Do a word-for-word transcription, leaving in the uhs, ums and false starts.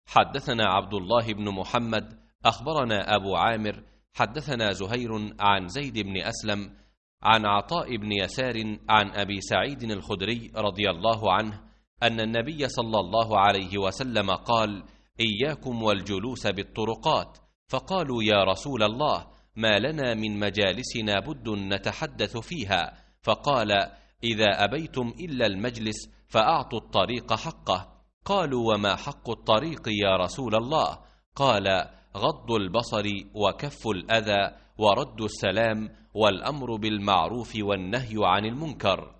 حدثنا عبد الله بن محمد أخبرنا أبو عامر حدثنا زهير عن زيد بن أسلم عن عطاء بن يسار عن أبي سعيد الخدري رضي الله عنه أن النبي صلى الله عليه وسلم قال: إياكم والجلوس بالطرقات. فقالوا: يا رسول الله، ما لنا من مجالسنا بد نتحدث فيها. فقال: إذا أبيتم إلا المجلس فأعطوا الطريق حقه. قالوا: وما حق الطريق يا رسول الله؟ قال: غض البصر وكف الأذى ورد السلام والأمر بالمعروف والنهي عن المنكر.